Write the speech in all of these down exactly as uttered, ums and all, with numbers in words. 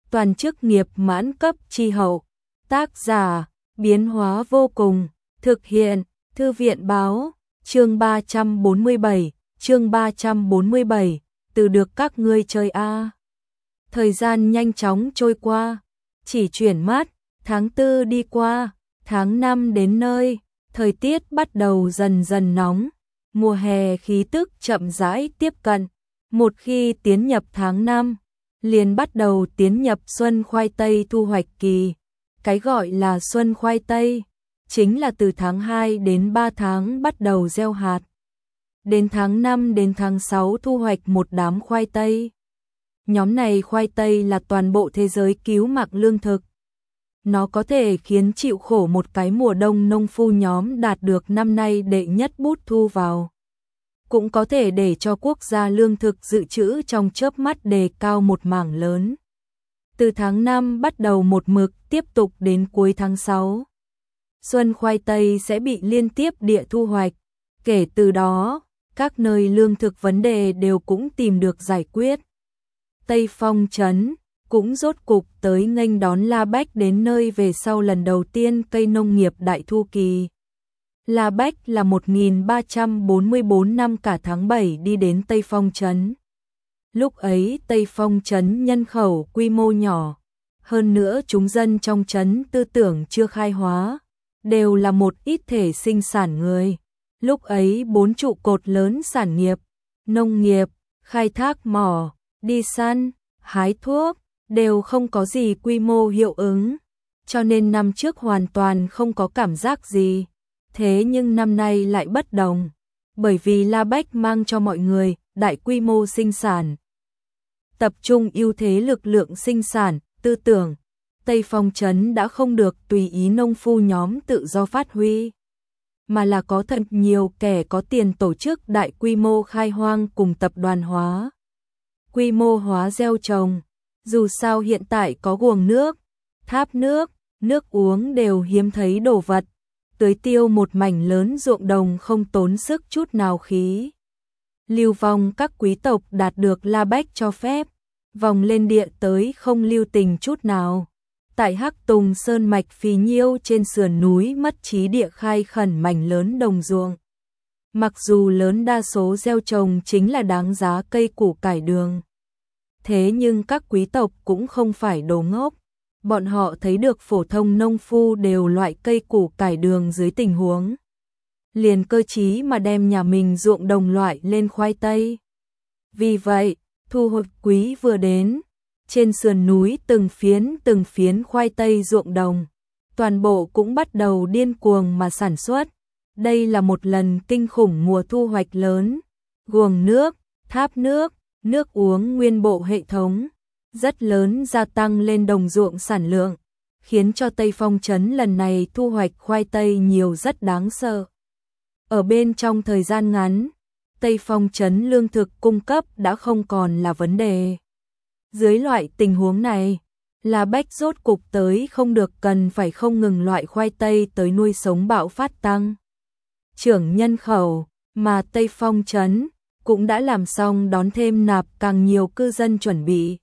toàn chức nghiệp mãn cấp chi hậu. Tác giả, biến hóa vô cùng, thực hiện, Thư viện báo, chương ba trăm bốn mươi bảy, chương ba trăm bốn mươi bảy, từ được các ngươi chơi a. Thời gian nhanh chóng trôi qua, chỉ chuyển mắt, tháng tư đi qua, tháng năm đến nơi, thời tiết bắt đầu dần dần nóng, mùa hè khí tức chậm rãi tiếp cận, một khi tiến nhập tháng năm, liền bắt đầu tiến nhập xuân khoai tây thu hoạch kỳ. Cái gọi là xuân khoai tây, chính là từ tháng hai đến ba tháng bắt đầu gieo hạt. Đến tháng năm đến tháng sáu thu hoạch một đám khoai tây. Nhóm này khoai tây là toàn bộ thế giới cứu mạng lương thực. Nó có thể khiến chịu khổ một cái mùa đông nông phu nhóm đạt được năm nay đệ nhất bút thu vào. Cũng có thể để cho quốc gia lương thực dự trữ trong chớp mắt đề cao một mảng lớn. Từ tháng năm bắt đầu một mực tiếp tục đến cuối tháng sáu. Xuân khoai tây sẽ bị liên tiếp địa thu hoạch. Kể từ đó, các nơi lương thực vấn đề đều cũng tìm được giải quyết. Tây Phong trấn cũng rốt cục tới nghênh đón La Bách đến nơi về sau lần đầu tiên cây nông nghiệp đại thu kỳ. La Bách là một nghìn ba trăm bốn mươi tư năm cả tháng bảy đi đến Tây Phong trấn. Lúc ấy Tây Phong trấn nhân khẩu quy mô nhỏ, hơn nữa chúng dân trong trấn tư tưởng chưa khai hóa, đều là một ít thể sinh sản người. Lúc ấy bốn trụ cột lớn sản nghiệp, nông nghiệp, khai thác mỏ, đi săn, hái thuốc, đều không có gì quy mô hiệu ứng, cho nên năm trước hoàn toàn không có cảm giác gì. Thế nhưng năm nay lại bất đồng, bởi vì La Bách mang cho mọi người đại quy mô sinh sản. Tập trung ưu thế lực lượng sinh sản, tư tưởng, Tây Phong trấn đã không được tùy ý nông phu nhóm tự do phát huy, mà là có thật nhiều kẻ có tiền tổ chức đại quy mô khai hoang cùng tập đoàn hóa. Quy mô hóa gieo trồng, dù sao hiện tại có guồng nước, tháp nước, nước uống đều hiếm thấy đồ vật, tưới tiêu một mảnh lớn ruộng đồng không tốn sức chút nào khí. Lưu vong các quý tộc đạt được La Bách cho phép, vòng lên địa tới không lưu tình chút nào. Tại Hắc Tùng Sơn mạch phì nhiêu trên sườn núi mất trí địa khai khẩn mảnh lớn đồng ruộng. Mặc dù lớn đa số gieo trồng chính là đáng giá cây củ cải đường. Thế nhưng các quý tộc cũng không phải đồ ngốc. Bọn họ thấy được phổ thông nông phu đều loại cây củ cải đường dưới tình huống. Liền cơ trí mà đem nhà mình ruộng đồng loại lên khoai tây. Vì vậy, thu hoạch quý vừa đến. Trên sườn núi từng phiến từng phiến khoai tây ruộng đồng. Toàn bộ cũng bắt đầu điên cuồng mà sản xuất. Đây là một lần kinh khủng mùa thu hoạch lớn. Guồng nước, tháp nước, nước uống nguyên bộ hệ thống. Rất lớn gia tăng lên đồng ruộng sản lượng, khiến cho Tây Phong trấn lần này thu hoạch khoai tây nhiều rất đáng sợ. Ở bên trong thời gian ngắn, Tây Phong trấn lương thực cung cấp đã không còn là vấn đề. Dưới loại tình huống này, La Bách rốt cục tới không được cần phải không ngừng loại khoai tây tới nuôi sống bạo phát tăng trưởng nhân khẩu, mà Tây Phong trấn cũng đã làm xong đón thêm nạp càng nhiều cư dân chuẩn bị.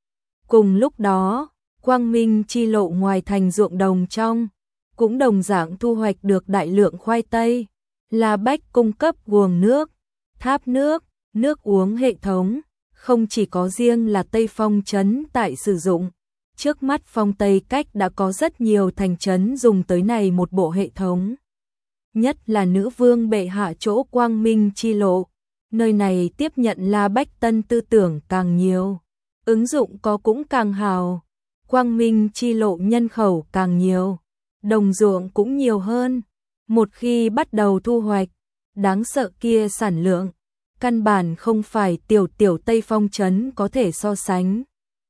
Cùng lúc đó, Quang Minh chi lộ ngoài thành ruộng đồng trong, cũng đồng dạng thu hoạch được đại lượng khoai tây. La Bách cung cấp guồng nước, tháp nước, nước uống hệ thống, không chỉ có riêng là Tây Phong trấn tại sử dụng. Trước mắt Phong Tây Cách đã có rất nhiều thành trấn dùng tới này một bộ hệ thống. Nhất là nữ vương bệ hạ chỗ Quang Minh chi lộ, nơi này tiếp nhận La Bách tân tư tưởng càng nhiều. Ứng dụng có cũng càng hào, Quang Minh chi lộ nhân khẩu càng nhiều, đồng ruộng cũng nhiều hơn. Một khi bắt đầu thu hoạch, đáng sợ kia sản lượng, căn bản không phải tiểu tiểu Tây Phong trấn có thể so sánh.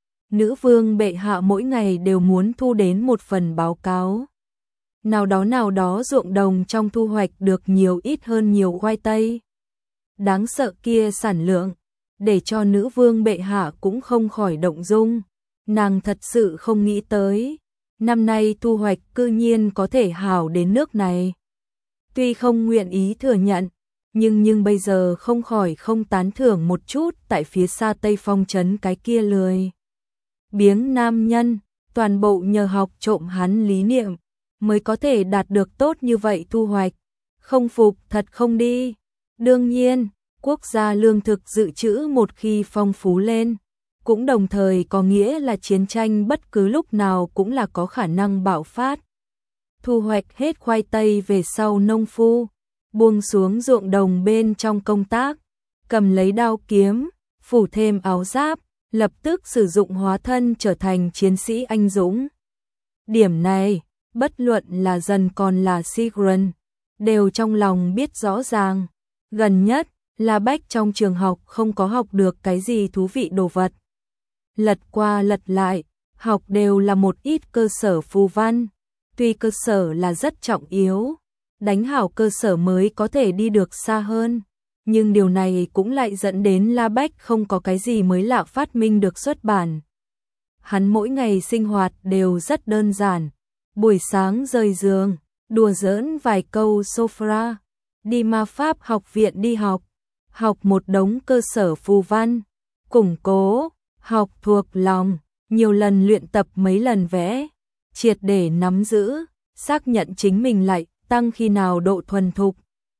Nữ vương bệ hạ mỗi ngày đều muốn thu đến một phần báo cáo. Nào đó nào đó ruộng đồng trong thu hoạch được nhiều ít hơn nhiều khoai tây. Đáng sợ kia sản lượng, để cho nữ vương bệ hạ cũng không khỏi động dung. Nàng thật sự không nghĩ tới, năm nay thu hoạch cư nhiên có thể hảo đến nước này. Tuy không nguyện ý thừa nhận, nhưng nhưng bây giờ không khỏi không tán thưởng một chút tại phía xa Tây Phong trấn cái kia lười biếng nam nhân, toàn bộ nhờ học trộm hắn lý niệm, mới có thể đạt được tốt như vậy thu hoạch. Không phục thật không đi. Đương nhiên, quốc gia lương thực dự trữ một khi phong phú lên, cũng đồng thời có nghĩa là chiến tranh bất cứ lúc nào cũng là có khả năng bạo phát. Thu hoạch hết khoai tây về sau, nông phu buông xuống ruộng đồng bên trong công tác, cầm lấy đao kiếm, phủ thêm áo giáp, lập tức sử dụng hóa thân trở thành chiến sĩ anh dũng. Điểm này, bất luận là dần còn là Sigrun, đều trong lòng biết rõ ràng. Gần nhất, La Bách trong trường học không có học được cái gì thú vị đồ vật. Lật qua lật lại, học đều là một ít cơ sở phù văn. Tuy cơ sở là rất trọng yếu, đánh hảo cơ sở mới có thể đi được xa hơn, nhưng điều này cũng lại dẫn đến La Bách không có cái gì mới lạ phát minh được xuất bản. Hắn mỗi ngày sinh hoạt đều rất đơn giản, buổi sáng rời giường, đùa giỡn vài câu Sofra, đi ma pháp học viện đi học, học một đống cơ sở phù văn, củng cố, học thuộc lòng, nhiều lần luyện tập mấy lần vẽ, triệt để nắm giữ, xác nhận chính mình lại tăng khi nào độ thuần thục.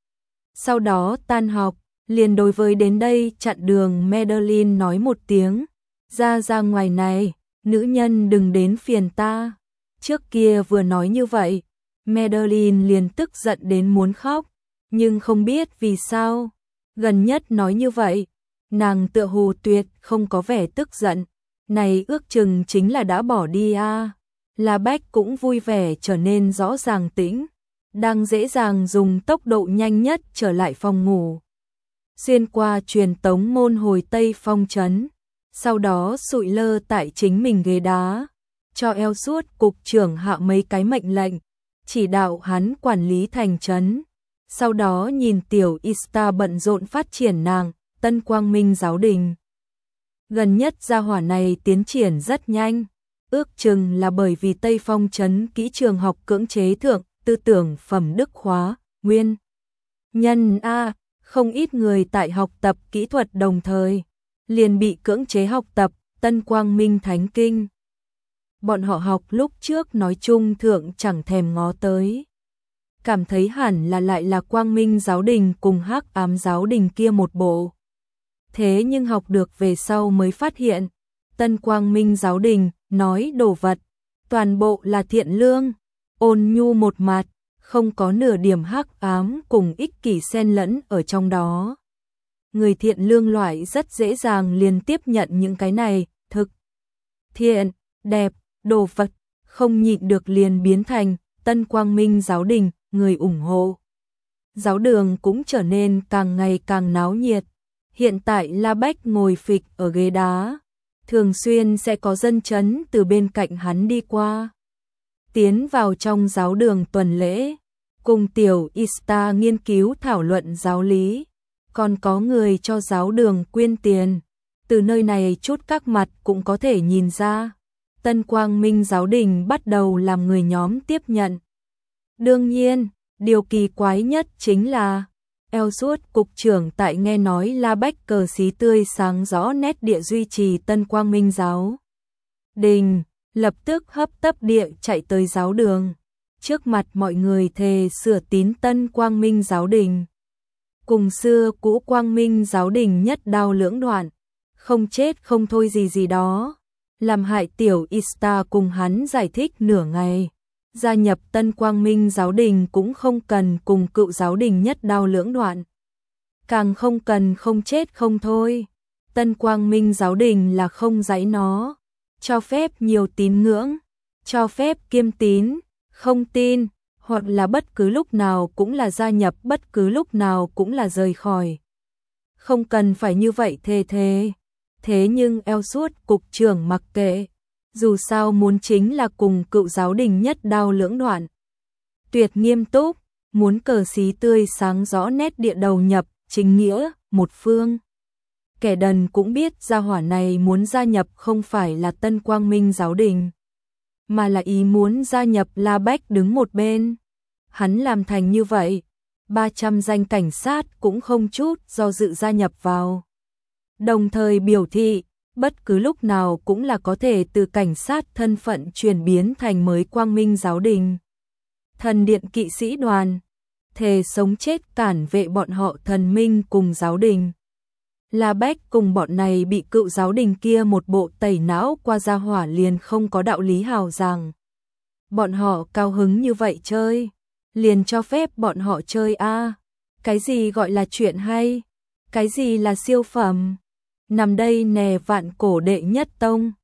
Sau đó tan học, liền đối với đến đây chặn đường Madeline nói một tiếng, ra ra ngoài này, nữ nhân đừng đến phiền ta. Trước kia vừa nói như vậy, Madeline liền tức giận đến muốn khóc, nhưng không biết vì sao, gần nhất nói như vậy, nàng tựa hồ tuyệt không có vẻ tức giận, này ước chừng chính là đã bỏ đi a. À. La Bách cũng vui vẻ trở nên rõ ràng tĩnh, đang dễ dàng dùng tốc độ nhanh nhất trở lại phòng ngủ. Xuyên qua truyền tống môn hồi Tây Phong trấn, sau đó sụi lơ tại chính mình ghế đá, cho eo suốt cục trưởng hạ mấy cái mệnh lệnh, chỉ đạo hắn quản lý thành trấn. Sau đó nhìn tiểu Ista bận rộn phát triển nàng, Tân Quang Minh giáo đình. Gần nhất gia hỏa này tiến triển rất nhanh, ước chừng là bởi vì Tây Phong trấn kỹ trường học cưỡng chế thượng tư tưởng phẩm đức khóa, nguyên nhân a, không ít người tại học tập kỹ thuật đồng thời liền bị cưỡng chế học tập Tân Quang Minh Thánh Kinh. Bọn họ học lúc trước nói chung thượng chẳng thèm ngó tới, cảm thấy hẳn là lại là Quang Minh giáo đình cùng Hắc Ám giáo đình kia một bộ. Thế nhưng học được về sau mới phát hiện, Tân Quang Minh giáo đình nói đồ vật toàn bộ là thiện lương, ôn nhu một mặt, không có nửa điểm hắc ám cùng ích kỷ xen lẫn ở trong đó. Người thiện lương loại rất dễ dàng liền tiếp nhận những cái này, thực, thiện, đẹp, đồ vật, không nhịn được liền biến thành Tân Quang Minh giáo đình, người ủng hộ. Giáo đường cũng trở nên càng ngày càng náo nhiệt. Hiện tại La Bách ngồi phịch ở ghế đá, thường xuyên sẽ có dân chấn từ bên cạnh hắn đi qua. Tiến vào trong giáo đường tuần lễ, cùng tiểu Ista nghiên cứu thảo luận giáo lý, còn có người cho giáo đường quyên tiền. Từ nơi này chút các mặt cũng có thể nhìn ra, Tân Quang Minh giáo đình bắt đầu làm người nhóm tiếp nhận. Đương nhiên, điều kỳ quái nhất chính là eo suốt cục trưởng tại nghe nói La Bách cờ xí tươi sáng rõ nét địa duy trì Tân Quang Minh giáo đình, lập tức hấp tấp địa chạy tới giáo đường, trước mặt mọi người thề sửa tín Tân Quang Minh giáo đình. Cùng xưa cũ Quang Minh giáo đình nhất đao lưỡng đoạn, không chết không thôi gì gì đó, làm hại tiểu Ista cùng hắn giải thích nửa ngày. Gia nhập Tân Quang Minh giáo đình cũng không cần cùng cựu giáo đình nhất đao lưỡng đoạn, càng không cần không chết không thôi. Tân Quang Minh giáo đình là không giãy nó, cho phép nhiều tín ngưỡng, cho phép kiêm tín, không tin, hoặc là bất cứ lúc nào cũng là gia nhập, bất cứ lúc nào cũng là rời khỏi. Không cần phải như vậy thề thề. Thế nhưng eo suốt cục trưởng mặc kệ, dù sao muốn chính là cùng cựu giáo đình nhất đao lưỡng đoạn. Tuyệt nghiêm túc, muốn cờ xí tươi sáng rõ nét địa đầu nhập, chính nghĩa, một phương. Kẻ đần cũng biết gia hỏa này muốn gia nhập không phải là Tân Quang Minh giáo đình, mà là ý muốn gia nhập La Bách đứng một bên. Hắn làm thành như vậy, ba trăm danh cảnh sát cũng không chút do dự gia nhập vào. Đồng thời biểu thị, bất cứ lúc nào cũng là có thể từ cảnh sát thân phận chuyển biến thành mới quang minh giáo đình. Thần điện kỵ sĩ đoàn, thề sống chết cản vệ bọn họ thần minh cùng giáo đình. La Bách cùng bọn này bị cựu giáo đình kia một bộ tẩy não qua gia hỏa liền không có đạo lý hào rằng. Bọn họ cao hứng như vậy chơi, liền cho phép bọn họ chơi a. Cái gì gọi là chuyện hay? Cái gì là siêu phẩm? Nằm đây nè vạn cổ đệ nhất tông.